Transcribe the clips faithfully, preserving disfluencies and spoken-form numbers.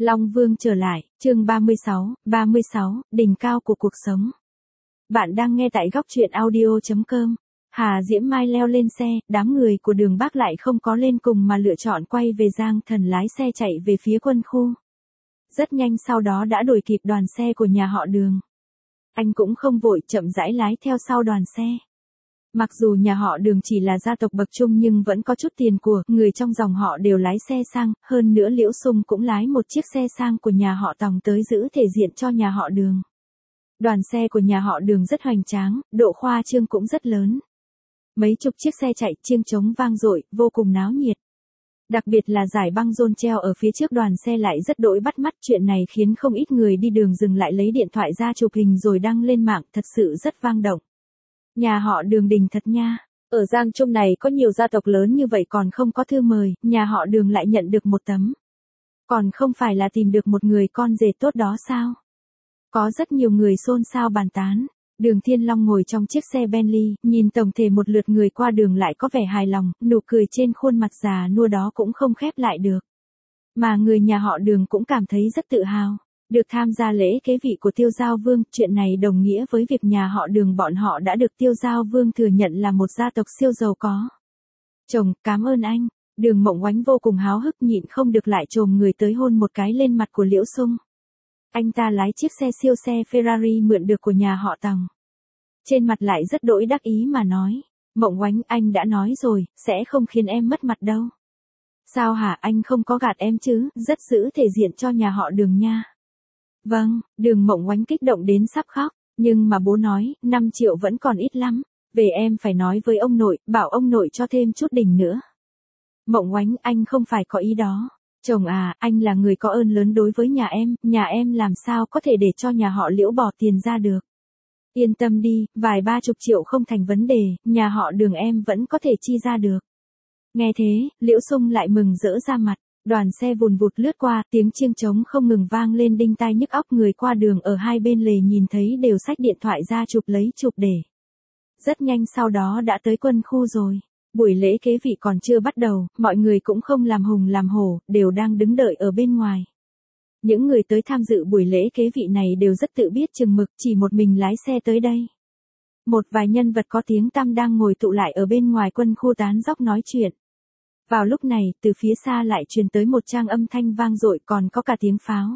Long Vương trở lại, chương ba mươi sáu, ba mươi sáu, đỉnh cao của cuộc sống. Bạn đang nghe tại góc truyện audio chấm com. Hà Diễm Mai leo lên xe, đám người của Đường Bác lại không có lên cùng mà lựa chọn quay về Giang Thần lái xe chạy về phía quân khu. Rất nhanh sau đó đã đuổi kịp đoàn xe của nhà họ Đường. Anh cũng không vội, chậm rãi lái theo sau đoàn xe. Mặc dù nhà họ Đường chỉ là gia tộc bậc trung nhưng vẫn có chút tiền của, người trong dòng họ đều lái xe sang, hơn nữa Liễu Sung cũng lái một chiếc xe sang của nhà họ Tòng tới giữ thể diện cho nhà họ Đường. Đoàn xe của nhà họ Đường rất hoành tráng, độ khoa trương cũng rất lớn. Mấy chục chiếc xe chạy chiêng trống vang dội, vô cùng náo nhiệt. Đặc biệt là giải băng rôn treo ở phía trước đoàn xe lại rất đỗi bắt mắt, chuyện này khiến không ít người đi đường dừng lại lấy điện thoại ra chụp hình rồi đăng lên mạng, thật sự rất vang động. Nhà họ Đường đình thật nha, ở Giang Trung này có nhiều gia tộc lớn như vậy còn không có thư mời, nhà họ Đường lại nhận được một tấm. Còn không phải là tìm được một người con rể tốt đó sao? Có rất nhiều người xôn xao bàn tán. Đường Thiên Long ngồi trong chiếc xe Bentley, nhìn tổng thể một lượt người qua đường lại có vẻ hài lòng, nụ cười trên khuôn mặt già nua đó cũng không khép lại được. Mà người nhà họ Đường cũng cảm thấy rất tự hào. Được tham gia lễ kế vị của Tiêu Giao Vương, chuyện này đồng nghĩa với việc nhà họ Đường bọn họ đã được Tiêu Giao Vương thừa nhận là một gia tộc siêu giàu có. Chồng, cảm ơn anh. Đường Mộng Oánh vô cùng háo hức nhịn không được lại chồm người tới hôn một cái lên mặt của Liễu Sung. Anh ta lái chiếc xe siêu xe Ferrari mượn được của nhà họ Tòng. Trên mặt lại rất đỗi đắc ý mà nói, Mộng Oánh, anh đã nói rồi, sẽ không khiến em mất mặt đâu. Sao hả, anh không có gạt em chứ, rất giữ thể diện cho nhà họ Đường nha. Vâng, Đường Mộng Oánh kích động đến sắp khóc, nhưng mà bố nói, năm triệu vẫn còn ít lắm, về em phải nói với ông nội, bảo ông nội cho thêm chút đỉnh nữa. Mộng Oánh, anh không phải có ý đó. Chồng à, anh là người có ơn lớn đối với nhà em, nhà em làm sao có thể để cho nhà họ Liễu bỏ tiền ra được. Yên tâm đi, vài ba chục triệu không thành vấn đề, nhà họ Đường em vẫn có thể chi ra được. Nghe thế, Liễu Sung lại mừng rỡ ra mặt, đoàn xe vùn vụt lướt qua, tiếng chiêng trống không ngừng vang lên đinh tai nhức óc, người qua đường ở hai bên lề nhìn thấy đều xách điện thoại ra chụp lấy chụp để. Rất nhanh sau đó đã tới quân khu rồi. Buổi lễ kế vị còn chưa bắt đầu, mọi người cũng không làm hùng làm hổ, đều đang đứng đợi ở bên ngoài. Những người tới tham dự buổi lễ kế vị này đều rất tự biết chừng mực, chỉ một mình lái xe tới đây. Một vài nhân vật có tiếng tăm đang ngồi tụ lại ở bên ngoài quân khu tán dóc nói chuyện. Vào lúc này, từ phía xa lại truyền tới một trang âm thanh vang dội, còn có cả tiếng pháo.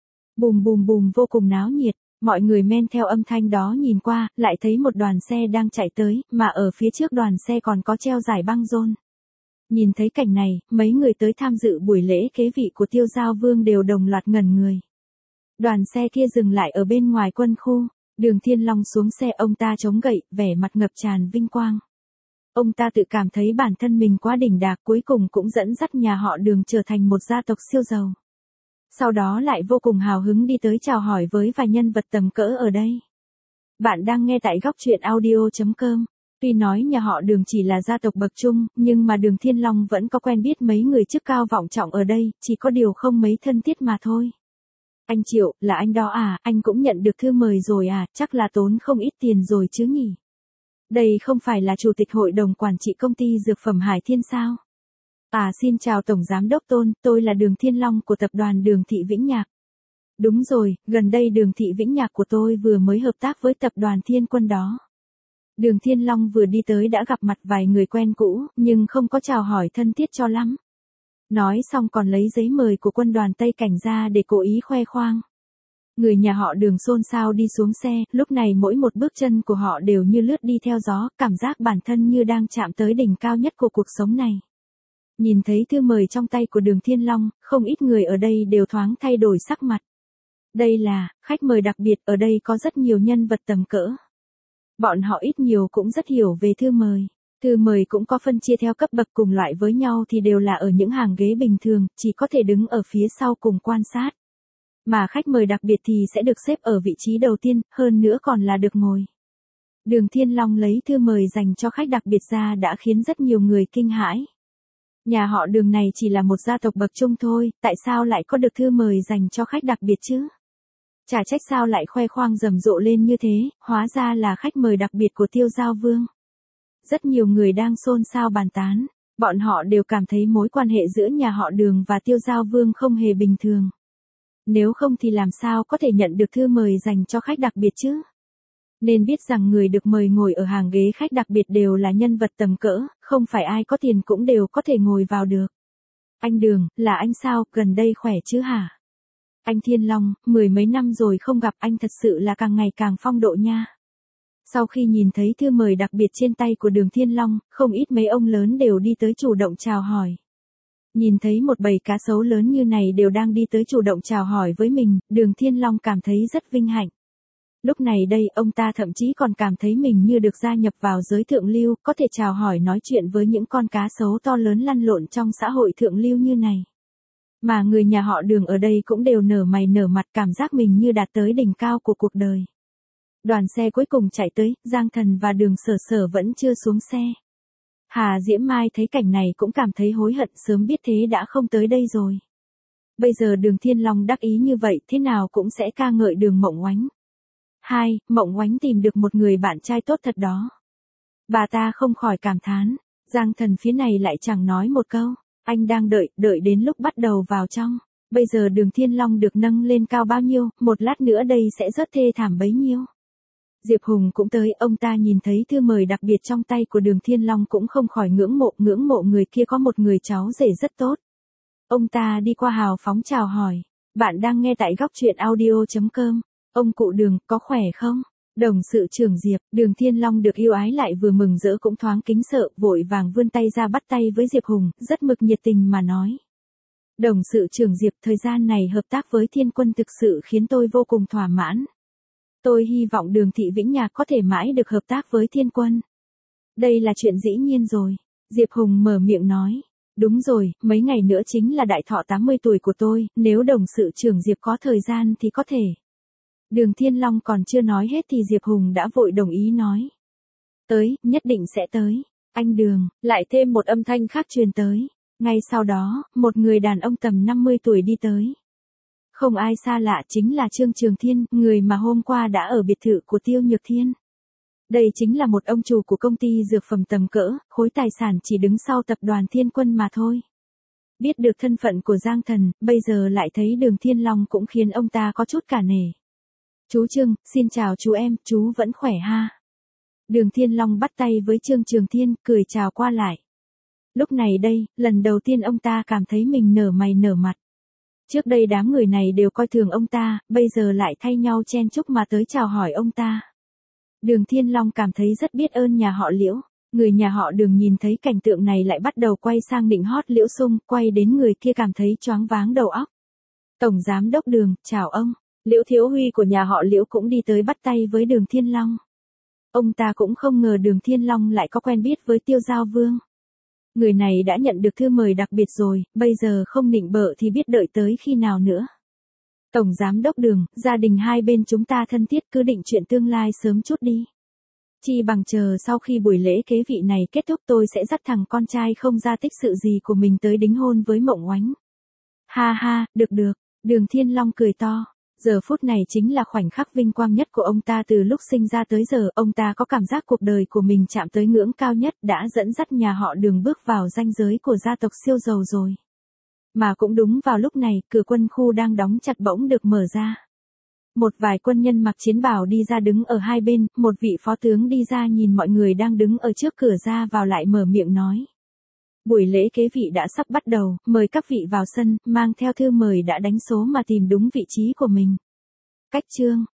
Bùm bùm bùm vô cùng náo nhiệt. Mọi người men theo âm thanh đó nhìn qua, lại thấy một đoàn xe đang chạy tới, mà ở phía trước đoàn xe còn có treo giải băng rôn. Nhìn thấy cảnh này, mấy người tới tham dự buổi lễ kế vị của Tiêu Giao Vương đều đồng loạt ngẩn người. Đoàn xe kia dừng lại ở bên ngoài quân khu, Đường Thiên Long xuống xe, ông ta chống gậy, vẻ mặt ngập tràn vinh quang. Ông ta tự cảm thấy bản thân mình quá đỉnh đạc, cuối cùng cũng dẫn dắt nhà họ Đường trở thành một gia tộc siêu giàu. Sau đó lại vô cùng hào hứng đi tới chào hỏi với vài nhân vật tầm cỡ ở đây. Bạn đang nghe tại góc truyện audio chấm com. Tuy nói nhà họ Đường chỉ là gia tộc bậc trung, nhưng mà Đường Thiên Long vẫn có quen biết mấy người chức cao vọng trọng ở đây, chỉ có điều không mấy thân thiết mà thôi. Anh Triệu, là anh đó à, anh cũng nhận được thư mời rồi à, chắc là tốn không ít tiền rồi chứ nhỉ. Đây không phải là chủ tịch hội đồng quản trị công ty dược phẩm Hải Thiên sao? À, xin chào Tổng Giám đốc Tôn, tôi là Đường Thiên Long của tập đoàn Đường Thị Vĩnh Nhạc. Đúng rồi, gần đây Đường Thị Vĩnh Nhạc của tôi vừa mới hợp tác với tập đoàn Thiên Quân đó. Đường Thiên Long vừa đi tới đã gặp mặt vài người quen cũ, nhưng không có chào hỏi thân thiết cho lắm. Nói xong còn lấy giấy mời của quân đoàn Tây Cảnh ra để cố ý khoe khoang. Người nhà họ Đường xôn xao đi xuống xe, lúc này mỗi một bước chân của họ đều như lướt đi theo gió, cảm giác bản thân như đang chạm tới đỉnh cao nhất của cuộc sống này. Nhìn thấy thư mời trong tay của Đường Thiên Long, không ít người ở đây đều thoáng thay đổi sắc mặt. Đây là khách mời đặc biệt, ở đây có rất nhiều nhân vật tầm cỡ. Bọn họ ít nhiều cũng rất hiểu về thư mời. Thư mời cũng có phân chia theo cấp bậc, cùng loại với nhau thì đều là ở những hàng ghế bình thường, chỉ có thể đứng ở phía sau cùng quan sát. Mà khách mời đặc biệt thì sẽ được xếp ở vị trí đầu tiên, hơn nữa còn là được ngồi. Đường Thiên Long lấy thư mời dành cho khách đặc biệt ra đã khiến rất nhiều người kinh hãi. Nhà họ Đường này chỉ là một gia tộc bậc trung thôi, tại sao lại có được thư mời dành cho khách đặc biệt chứ? Chả trách sao lại khoe khoang rầm rộ lên như thế, hóa ra là khách mời đặc biệt của Tiêu Giao Vương. Rất nhiều người đang xôn xao bàn tán, bọn họ đều cảm thấy mối quan hệ giữa nhà họ Đường và Tiêu Giao Vương không hề bình thường. Nếu không thì làm sao có thể nhận được thư mời dành cho khách đặc biệt chứ? Nên biết rằng người được mời ngồi ở hàng ghế khách đặc biệt đều là nhân vật tầm cỡ, không phải ai có tiền cũng đều có thể ngồi vào được. Anh Đường, là anh sao, gần đây khỏe chứ hả? Anh Thiên Long, mười mấy năm rồi không gặp, anh thật sự là càng ngày càng phong độ nha. Sau khi nhìn thấy thư mời đặc biệt trên tay của Đường Thiên Long, không ít mấy ông lớn đều đi tới chủ động chào hỏi. Nhìn thấy một bầy cá sấu lớn như này đều đang đi tới chủ động chào hỏi với mình, Đường Thiên Long cảm thấy rất vinh hạnh. Lúc này đây, ông ta thậm chí còn cảm thấy mình như được gia nhập vào giới thượng lưu, có thể chào hỏi nói chuyện với những con cá sấu to lớn lăn lộn trong xã hội thượng lưu như này. Mà người nhà họ Đường ở đây cũng đều nở mày nở mặt, cảm giác mình như đạt tới đỉnh cao của cuộc đời. Đoàn xe cuối cùng chạy tới, Giang Thần và Đường Sở Sở vẫn chưa xuống xe. Hà Diễm Mai thấy cảnh này cũng cảm thấy hối hận, sớm biết thế đã không tới đây rồi. Bây giờ Đường Thiên Long đắc ý như vậy, thế nào cũng sẽ ca ngợi Đường Mộng Oánh. Hai, Mộng Oánh tìm được một người bạn trai tốt thật đó. Bà ta không khỏi cảm thán, Giang Thần phía này lại chẳng nói một câu, anh đang đợi, đợi đến lúc bắt đầu vào trong. Bây giờ Đường Thiên Long được nâng lên cao bao nhiêu, một lát nữa đây sẽ rất thê thảm bấy nhiêu. Diệp Hùng cũng tới, ông ta nhìn thấy thư mời đặc biệt trong tay của Đường Thiên Long cũng không khỏi ngưỡng mộ, ngưỡng mộ người kia có một người cháu rể rất tốt. Ông ta đi qua hào phóng chào hỏi, bạn đang nghe tại góc truyện audio chấm com. Ông cụ Đường, có khỏe không? Đồng sự trưởng Diệp, Đường Thiên Long được yêu ái lại vừa mừng rỡ cũng thoáng kính sợ, vội vàng vươn tay ra bắt tay với Diệp Hùng, rất mực nhiệt tình mà nói. Đồng sự trưởng Diệp, thời gian này hợp tác với Thiên Quân thực sự khiến tôi vô cùng thỏa mãn. Tôi hy vọng Đường Thị Vĩnh Nhạc có thể mãi được hợp tác với Thiên Quân. Đây là chuyện dĩ nhiên rồi. Diệp Hùng mở miệng nói. Đúng rồi, mấy ngày nữa chính là đại thọ tám mươi tuổi của tôi, nếu đồng sự trưởng Diệp có thời gian thì có thể. Đường Thiên Long còn chưa nói hết thì Diệp Hùng đã vội đồng ý nói. Tới, nhất định sẽ tới. Anh Đường, lại thêm một âm thanh khác truyền tới. Ngay sau đó, một người đàn ông tầm năm mươi tuổi đi tới. Không ai xa lạ chính là Trương Trường Thiên, người mà hôm qua đã ở biệt thự của Tiêu Nhược Thiên. Đây chính là một ông chủ của công ty dược phẩm tầm cỡ, khối tài sản chỉ đứng sau tập đoàn Thiên Quân mà thôi. Biết được thân phận của Giang Thần, bây giờ lại thấy Đường Thiên Long cũng khiến ông ta có chút cả nể. Chú Trương, xin chào chú em, chú vẫn khỏe ha. Đường Thiên Long bắt tay với Trương Trường Thiên, cười chào qua lại. Lúc này đây, lần đầu tiên ông ta cảm thấy mình nở mày nở mặt. Trước đây đám người này đều coi thường ông ta, bây giờ lại thay nhau chen chúc mà tới chào hỏi ông ta. Đường Thiên Long cảm thấy rất biết ơn nhà họ Liễu. Người nhà họ Đường nhìn thấy cảnh tượng này lại bắt đầu quay sang nịnh hót Liễu Sung, quay đến người kia cảm thấy choáng váng đầu óc. Tổng giám đốc Đường, chào ông. Liễu Thiếu Huy của nhà họ Liễu cũng đi tới bắt tay với Đường Thiên Long. Ông ta cũng không ngờ Đường Thiên Long lại có quen biết với Tiêu Giao Vương. Người này đã nhận được thư mời đặc biệt rồi, bây giờ không nịnh bợ thì biết đợi tới khi nào nữa. Tổng giám đốc Đường, gia đình hai bên chúng ta thân thiết, cứ định chuyện tương lai sớm chút đi. Chi bằng chờ sau khi buổi lễ kế vị này kết thúc tôi sẽ dắt thằng con trai không ra tích sự gì của mình tới đính hôn với Mộng Oánh. Ha ha, được được, Đường Thiên Long cười to. Giờ phút này chính là khoảnh khắc vinh quang nhất của ông ta từ lúc sinh ra tới giờ, ông ta có cảm giác cuộc đời của mình chạm tới ngưỡng cao nhất, đã dẫn dắt nhà họ Đường bước vào ranh giới của gia tộc siêu giàu rồi. Mà cũng đúng vào lúc này, cửa quân khu đang đóng chặt bỗng được mở ra. Một vài quân nhân mặc chiến bào đi ra đứng ở hai bên, một vị phó tướng đi ra nhìn mọi người đang đứng ở trước cửa ra vào lại mở miệng nói. Buổi lễ kế vị đã sắp bắt đầu, mời các vị vào sân, mang theo thư mời đã đánh số mà tìm đúng vị trí của mình. Cách chương